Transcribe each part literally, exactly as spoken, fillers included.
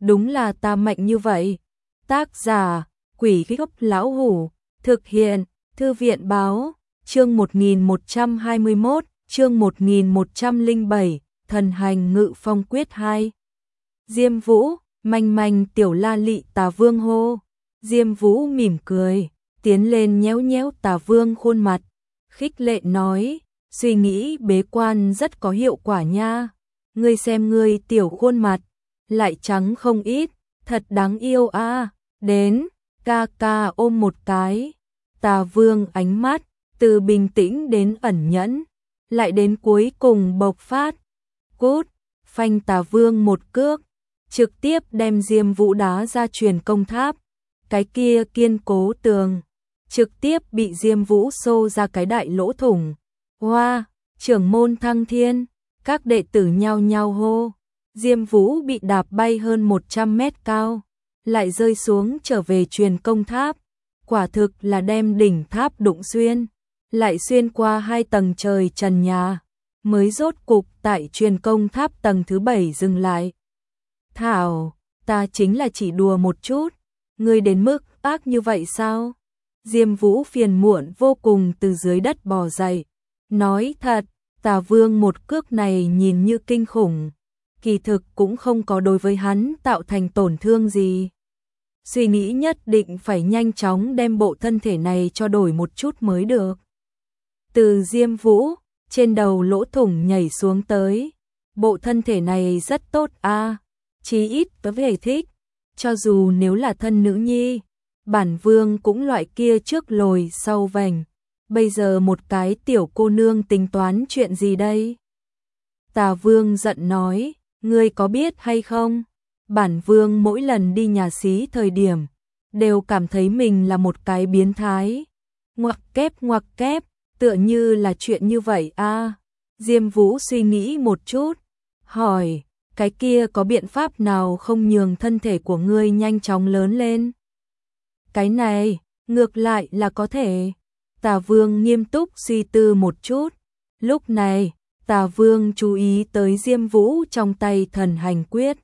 đúng là ta mạnh như vậy. Tác giả, Quỷ Gốc Lão Hủ, thực hiện, Thư viện báo, chương một nghìn một trăm hai mươi mốt, chương một nghìn một trăm lẻ bảy, Thần hành ngự phong quyết hai. Diêm Vũ, manh manh tiểu la lị Tà Vương hô. Diêm Vũ mỉm cười, tiến lên nhéo nhéo Tà Vương khuôn mặt, khích lệ nói, suy nghĩ bế quan rất có hiệu quả nha. Ngươi xem ngươi tiểu khuôn mặt, lại trắng không ít, thật đáng yêu a. À. Đến, ca ca ôm một cái. Tà Vương ánh mắt, từ bình tĩnh đến ẩn nhẫn, lại đến cuối cùng bộc phát. Cút, phanh Tà Vương một cước, trực tiếp đem Diêm Vũ đá ra truyền công tháp. Cái kia kiên cố tường, trực tiếp bị Diêm Vũ xô ra cái đại lỗ thủng. Hoa, wow, trưởng môn thăng thiên, các đệ tử nhao nhao hô. Diêm Vũ bị đạp bay hơn một trăm mét cao, lại rơi xuống trở về truyền công tháp. Quả thực là đem đỉnh tháp đụng xuyên, lại xuyên qua hai tầng trời trần nhà, mới rốt cục tại truyền công tháp tầng thứ bảy dừng lại. Thảo, ta chính là chỉ đùa một chút, ngươi đến mức ác như vậy sao? Diêm Vũ phiền muộn vô cùng từ dưới đất bò dậy, nói thật, Tà Vương một cước này nhìn như kinh khủng, kỳ thực cũng không có đối với hắn tạo thành tổn thương gì. Suy nghĩ nhất định phải nhanh chóng đem bộ thân thể này cho đổi một chút mới được. Từ Diêm Vũ, trên đầu lỗ thủng nhảy xuống tới, bộ thân thể này rất tốt a, à, chí ít có vẻ thích, cho dù nếu là thân nữ nhi, bản vương cũng loại kia trước lồi sau vành, bây giờ một cái tiểu cô nương tính toán chuyện gì đây? Tà Vương giận nói, ngươi có biết hay không? Bản vương mỗi lần đi nhà xí thời điểm, đều cảm thấy mình là một cái biến thái. Ngoặc kép ngoặc kép, tựa như là chuyện như vậy a. À. Diêm Vũ suy nghĩ một chút, hỏi, cái kia có biện pháp nào không nhường thân thể của ngươi nhanh chóng lớn lên? Cái này, ngược lại là có thể. Tà Vương nghiêm túc suy tư một chút. Lúc này, Tà Vương chú ý tới Diêm Vũ trong tay thần hành quyết.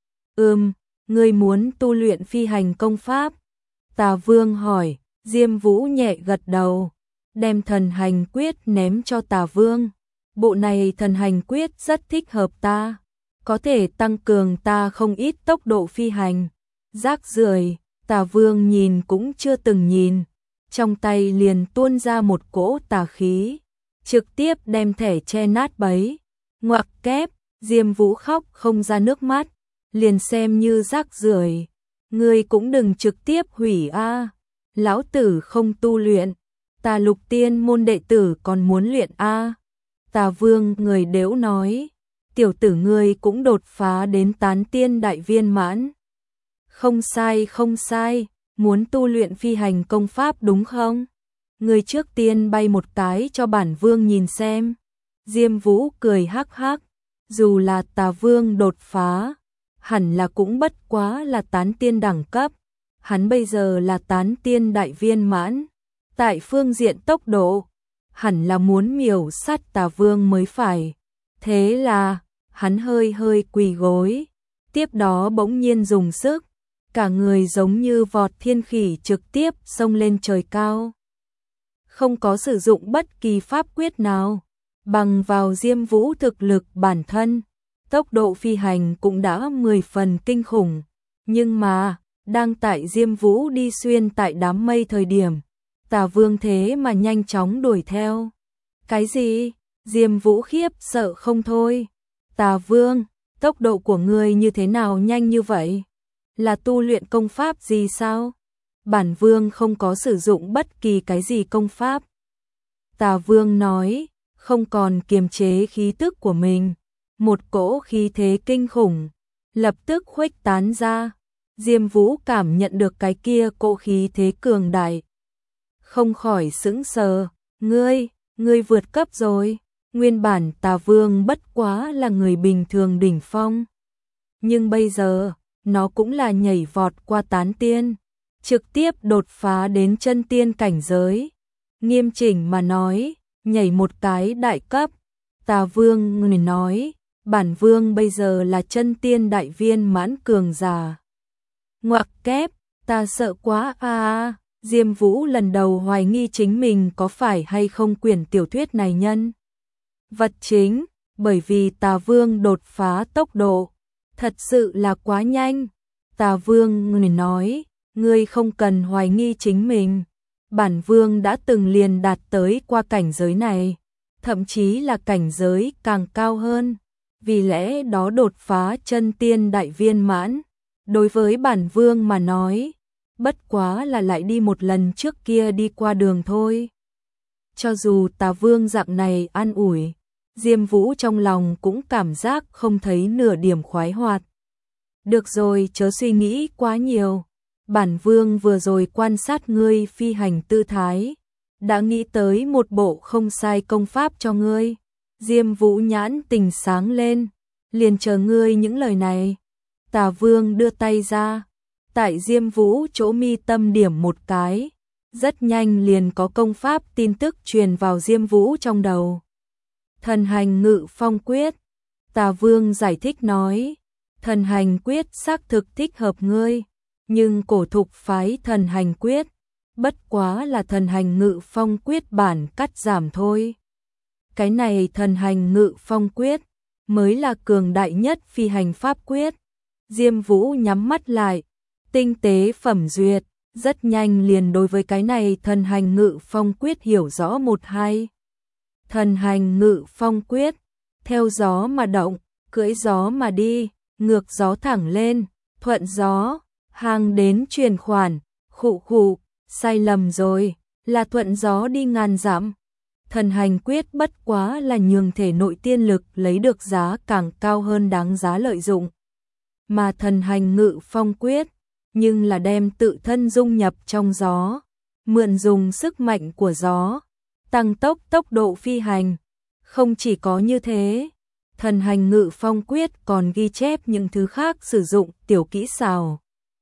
Ừm, ngươi muốn tu luyện phi hành công pháp? Tà Vương hỏi. Diêm Vũ nhẹ gật đầu, đem thần hành quyết ném cho Tà Vương. Bộ này thần hành quyết rất thích hợp ta, có thể tăng cường ta không ít tốc độ phi hành. Rác rưởi, Tà Vương nhìn cũng chưa từng nhìn, trong tay liền tuôn ra một cỗ tà khí, trực tiếp đem thẻ che nát bấy. Ngoặc kép, Diêm Vũ khóc không ra nước mắt, liền xem như rác rưởi, ngươi cũng đừng trực tiếp hủy a. À. Lão tử không tu luyện, ta Lục Tiên môn đệ tử còn muốn luyện a. À. Tà Vương người đễu nói, tiểu tử ngươi cũng đột phá đến tán tiên đại viên mãn. Không sai không sai, muốn tu luyện phi hành công pháp đúng không? Ngươi trước tiên bay một cái cho bản vương nhìn xem. Diêm Vũ cười hắc hắc, dù là Tà Vương đột phá, hẳn là cũng bất quá là tán tiên đẳng cấp. Hắn bây giờ là tán tiên đại viên mãn, tại phương diện tốc độ, hẳn là muốn miểu sát Tà Vương mới phải. Thế là, hắn hơi hơi quỳ gối, tiếp đó bỗng nhiên dùng sức, cả người giống như vọt thiên khỉ trực tiếp xông lên trời cao. Không có sử dụng bất kỳ pháp quyết nào, bằng vào Diêm Vũ thực lực bản thân, tốc độ phi hành cũng đã mười phần kinh khủng, nhưng mà, đang tại Diêm Vũ đi xuyên tại đám mây thời điểm, Tà Vương thế mà nhanh chóng đuổi theo. Cái gì? Diêm Vũ khiếp sợ không thôi. Tà Vương, tốc độ của ngươi như thế nào nhanh như vậy? Là tu luyện công pháp gì sao? Bản vương không có sử dụng bất kỳ cái gì công pháp. Tà Vương nói, không còn kiềm chế khí tức của mình. Một cỗ khí thế kinh khủng, lập tức khuếch tán ra. Diêm Vũ cảm nhận được cái kia cỗ khí thế cường đại, không khỏi sững sờ. Ngươi, ngươi vượt cấp rồi. Nguyên bản Tà Vương bất quá là người bình thường đỉnh phong, nhưng bây giờ, nó cũng là nhảy vọt qua tán tiên, trực tiếp đột phá đến chân tiên cảnh giới. Nghiêm chỉnh mà nói, nhảy một cái đại cấp. Tà Vương người nói, bản vương bây giờ là chân tiên đại viên mãn cường giả. Ngoặc kép, ta sợ quá a à. Diêm Vũ lần đầu hoài nghi chính mình có phải hay không quyển tiểu thuyết này nhân vật chính, bởi vì Tà Vương đột phá tốc độ thật sự là quá nhanh. Tà Vương người nói, ngươi không cần hoài nghi chính mình, bản vương đã từng liền đạt tới qua cảnh giới này, thậm chí là cảnh giới càng cao hơn, vì lẽ đó đột phá chân tiên đại viên mãn, đối với bản vương mà nói, bất quá là lại đi một lần trước kia đi qua đường thôi. Cho dù Tà Vương dạng này an ủi, Diêm Vũ trong lòng cũng cảm giác không thấy nửa điểm khoái hoạt. Được rồi, chớ suy nghĩ quá nhiều. Bản vương vừa rồi quan sát ngươi phi hành tư thái, đã nghĩ tới một bộ không sai công pháp cho ngươi. Diêm Vũ nhãn tình sáng lên, liền chờ ngươi những lời này. Tà Vương đưa tay ra, tại Diêm Vũ chỗ mi tâm điểm một cái, rất nhanh liền có công pháp tin tức truyền vào Diêm Vũ trong đầu. Thần hành ngự phong quyết. Tà Vương giải thích nói, thần hành quyết xác thực thích hợp ngươi, nhưng cổ thục phái thần hành quyết, bất quá là thần hành ngự phong quyết bản cắt giảm thôi. Cái này thần hành ngự phong quyết, mới là cường đại nhất phi hành pháp quyết. Diêm Vũ nhắm mắt lại, tinh tế phẩm duyệt, rất nhanh liền đối với cái này thần hành ngự phong quyết hiểu rõ một hai. Thần hành ngự phong quyết, theo gió mà động, cưỡi gió mà đi, ngược gió thẳng lên, thuận gió, hàng đến truyền khoản, khụ khụ, sai lầm rồi, là thuận gió đi ngàn dặm. Thần hành quyết bất quá là nhường thể nội tiên lực lấy được giá càng cao hơn đáng giá lợi dụng. Mà thần hành ngự phong quyết, nhưng là đem tự thân dung nhập trong gió, mượn dùng sức mạnh của gió, tăng tốc tốc độ phi hành. Không chỉ có như thế, thần hành ngự phong quyết còn ghi chép những thứ khác sử dụng tiểu kỹ xảo.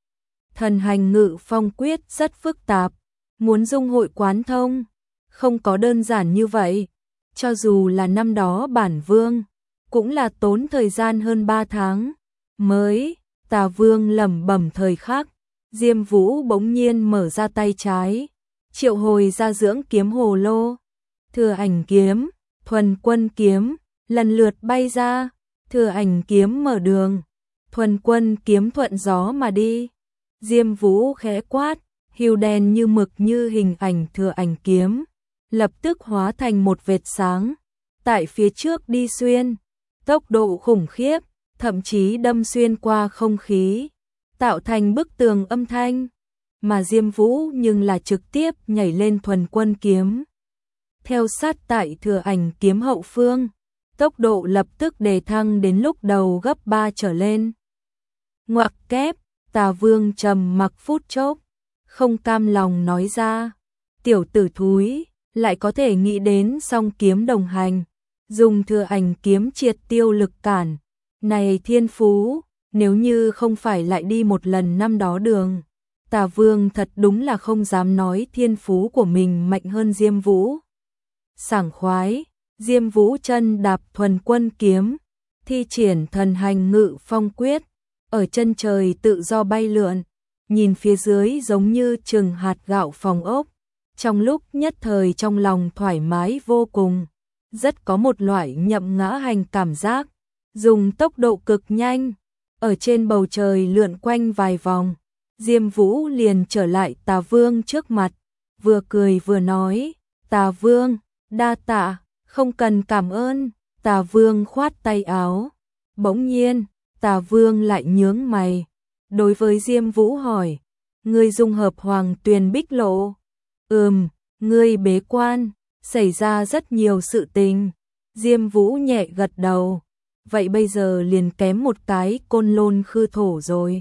Thần hành ngự phong quyết rất phức tạp, muốn dung hội quán thông, không có đơn giản như vậy. Cho dù là năm đó bản vương, cũng là tốn thời gian hơn ba tháng, mới. Tà Vương lẩm bẩm thời khắc, Diêm Vũ bỗng nhiên mở ra tay trái, triệu hồi ra dưỡng kiếm hồ lô, thừa ảnh kiếm, thuần quân kiếm, lần lượt bay ra, thừa ảnh kiếm mở đường, thuần quân kiếm thuận gió mà đi. Diêm Vũ khẽ quát, hưu đen như mực như hình ảnh thừa ảnh kiếm, lập tức hóa thành một vệt sáng, tại phía trước đi xuyên, tốc độ khủng khiếp, thậm chí đâm xuyên qua không khí, tạo thành bức tường âm thanh, mà Diêm Vũ nhưng là trực tiếp nhảy lên thuần quân kiếm. Theo sát tại thừa ảnh kiếm hậu phương, tốc độ lập tức đề thăng đến lúc đầu gấp ba trở lên. Ngoặc kép, Tà Vương trầm mặc phút chốc, không cam lòng nói ra, tiểu tử thúi, lại có thể nghĩ đến song kiếm đồng hành, dùng thừa ảnh kiếm triệt tiêu lực cản. Này thiên phú, nếu như không phải lại đi một lần năm đó đường, Tà Vương thật đúng là không dám nói thiên phú của mình mạnh hơn Diêm Vũ. Sảng khoái, Diêm Vũ chân đạp thuần quân kiếm, thi triển thần hành ngự phong quyết, ở chân trời tự do bay lượn, nhìn phía dưới giống như chừng hạt gạo phòng ốc, trong lúc nhất thời trong lòng thoải mái vô cùng, rất có một loại nhậm ngã hành cảm giác. Dùng tốc độ cực nhanh, ở trên bầu trời lượn quanh vài vòng, Diêm Vũ liền trở lại Tà Vương trước mặt, vừa cười vừa nói, Tà Vương, đa tạ, không cần cảm ơn. Tà Vương khoát tay áo, bỗng nhiên, Tà Vương lại nhướng mày, đối với Diêm Vũ hỏi, ngươi dung hợp Hoàng Tuyền Bích Lộ? Ừm, ngươi bế quan, xảy ra rất nhiều sự tình. Diêm Vũ nhẹ gật đầu. Vậy bây giờ liền kém một cái Côn Lôn Khư Thổ rồi.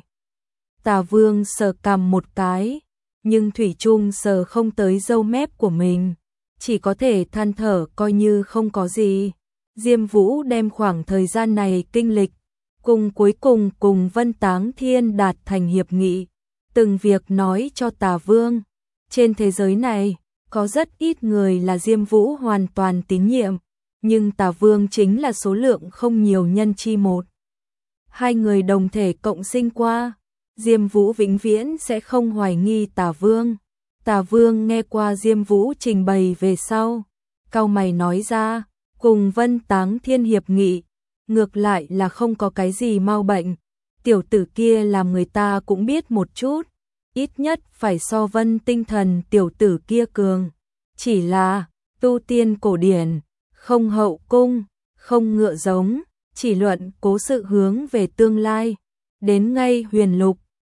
Tà Vương sờ cằm một cái, nhưng thủy chung sờ không tới râu mép của mình, chỉ có thể than thở coi như không có gì. Diêm Vũ đem khoảng thời gian này kinh lịch, cùng cuối cùng cùng Vân Táng Thiên đạt thành hiệp nghị, từng việc nói cho Tà Vương. Trên thế giới này, có rất ít người là Diêm Vũ hoàn toàn tín nhiệm, nhưng Tà Vương chính là số lượng không nhiều nhân chi một. Hai người đồng thể cộng sinh qua, Diêm Vũ vĩnh viễn sẽ không hoài nghi Tà Vương. Tà Vương nghe qua Diêm Vũ trình bày về sau, cau mày nói ra, cùng Vân Táng Thiên hiệp nghị, ngược lại là không có cái gì mau bệnh, tiểu tử kia làm người ta cũng biết một chút, ít nhất phải so Vân Tinh Thần tiểu tử kia cường, chỉ là tu tiên cổ điển, không hậu cung, không ngựa giống, chỉ luận cố sự hướng về tương lai, đến ngay huyền lục,